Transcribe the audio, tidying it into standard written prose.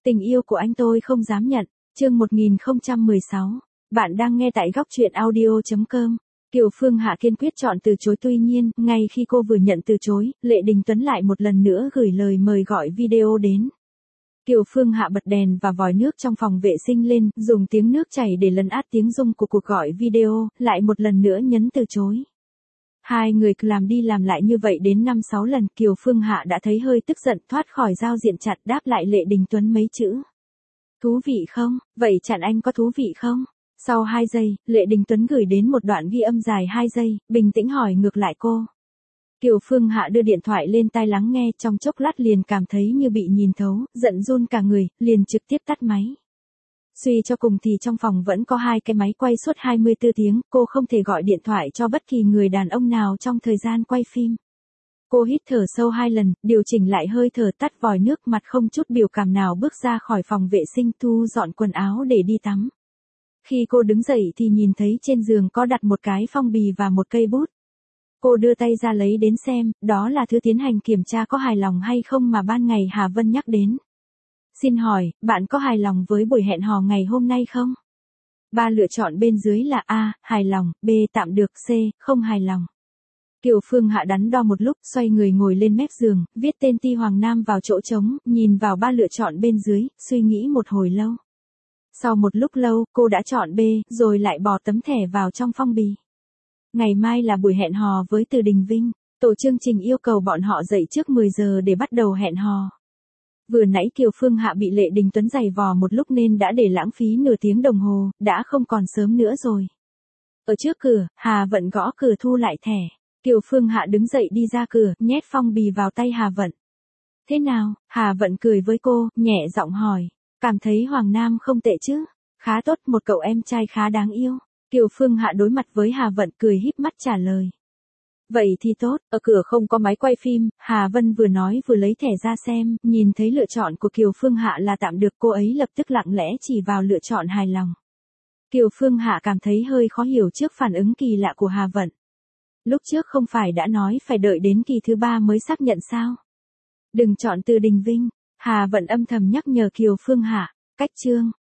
Tình yêu của anh tôi không dám nhận. Chương 1016. Bạn đang nghe tại góc truyện audio.com. Kiều Phương Hạ kiên quyết chọn từ chối, tuy nhiên, ngay khi cô vừa nhận từ chối, Lệ Đình Tuấn lại một lần nữa gửi lời mời gọi video đến. Kiều Phương Hạ bật đèn và vòi nước trong phòng vệ sinh lên, dùng tiếng nước chảy để lấn át tiếng rung của cuộc gọi video, lại một lần nữa nhấn từ chối. Hai người cứ làm đi làm lại như vậy đến 5-6 lần, Kiều Phương Hạ đã thấy hơi tức giận, thoát khỏi giao diện chặn, đáp lại Lệ Đình Tuấn mấy chữ. Thú vị không? Vậy chặn anh có thú vị không? Sau 2 giây, Lệ Đình Tuấn gửi đến một đoạn ghi âm dài 2 giây, bình tĩnh hỏi ngược lại cô. Kiều Phương Hạ đưa điện thoại lên tai lắng nghe, trong chốc lát liền cảm thấy như bị nhìn thấu, giận run cả người, liền trực tiếp tắt máy. Suy cho cùng thì trong phòng vẫn có 2 cái máy quay suốt 24 tiếng, cô không thể gọi điện thoại cho bất kỳ người đàn ông nào trong thời gian quay phim. Cô hít thở sâu 2 lần, điều chỉnh lại hơi thở, tắt vòi nước, mặt không chút biểu cảm nào bước ra khỏi phòng vệ sinh, thu dọn quần áo để đi tắm. Khi cô đứng dậy thì nhìn thấy trên giường có đặt một cái phong bì và một cây bút. Cô đưa tay ra lấy đến xem, đó là thứ tiến hành kiểm tra có hài lòng hay không mà ban ngày Hà Vân nhắc đến. Xin hỏi, bạn có hài lòng với buổi hẹn hò ngày hôm nay không? 3 lựa chọn bên dưới là A, hài lòng, B, tạm được, C, không hài lòng. Kiều Phương Hạ đắn đo một lúc, xoay người ngồi lên mép giường, viết tên Ti Hoàng Nam vào chỗ trống, nhìn vào 3 lựa chọn bên dưới, suy nghĩ một hồi lâu. Sau một lúc lâu, cô đã chọn B, rồi lại bỏ tấm thẻ vào trong phong bì. Ngày mai là buổi hẹn hò với Từ Đình Vinh. Tổ chương trình yêu cầu bọn họ dậy trước 10 giờ để bắt đầu hẹn hò. Vừa nãy Kiều Phương Hạ bị Lệ Đình Tuấn giày vò một lúc nên đã để lãng phí nửa tiếng đồng hồ, đã không còn sớm nữa rồi. Ở trước cửa, Hà Vận gõ cửa thu lại thẻ. Kiều Phương Hạ đứng dậy đi ra cửa, nhét phong bì vào tay Hà Vận. Thế nào? Hà Vận cười với cô, nhẹ giọng hỏi. Cảm thấy Hoàng Nam không tệ chứ? Khá tốt, một cậu em trai khá đáng yêu. Kiều Phương Hạ đối mặt với Hà Vận, cười híp mắt trả lời. Vậy thì tốt, ở cửa không có máy quay phim, Hà Vân vừa nói vừa lấy thẻ ra xem, nhìn thấy lựa chọn của Kiều Phương Hạ là tạm được, cô ấy lập tức lặng lẽ chỉ vào lựa chọn hài lòng. Kiều Phương Hạ cảm thấy hơi khó hiểu trước phản ứng kỳ lạ của Hà Vận. Lúc trước không phải đã nói phải đợi đến kỳ thứ 3 mới xác nhận sao? Đừng chọn Từ Đình Vinh, Hà Vận âm thầm nhắc nhở Kiều Phương Hạ. Cách chương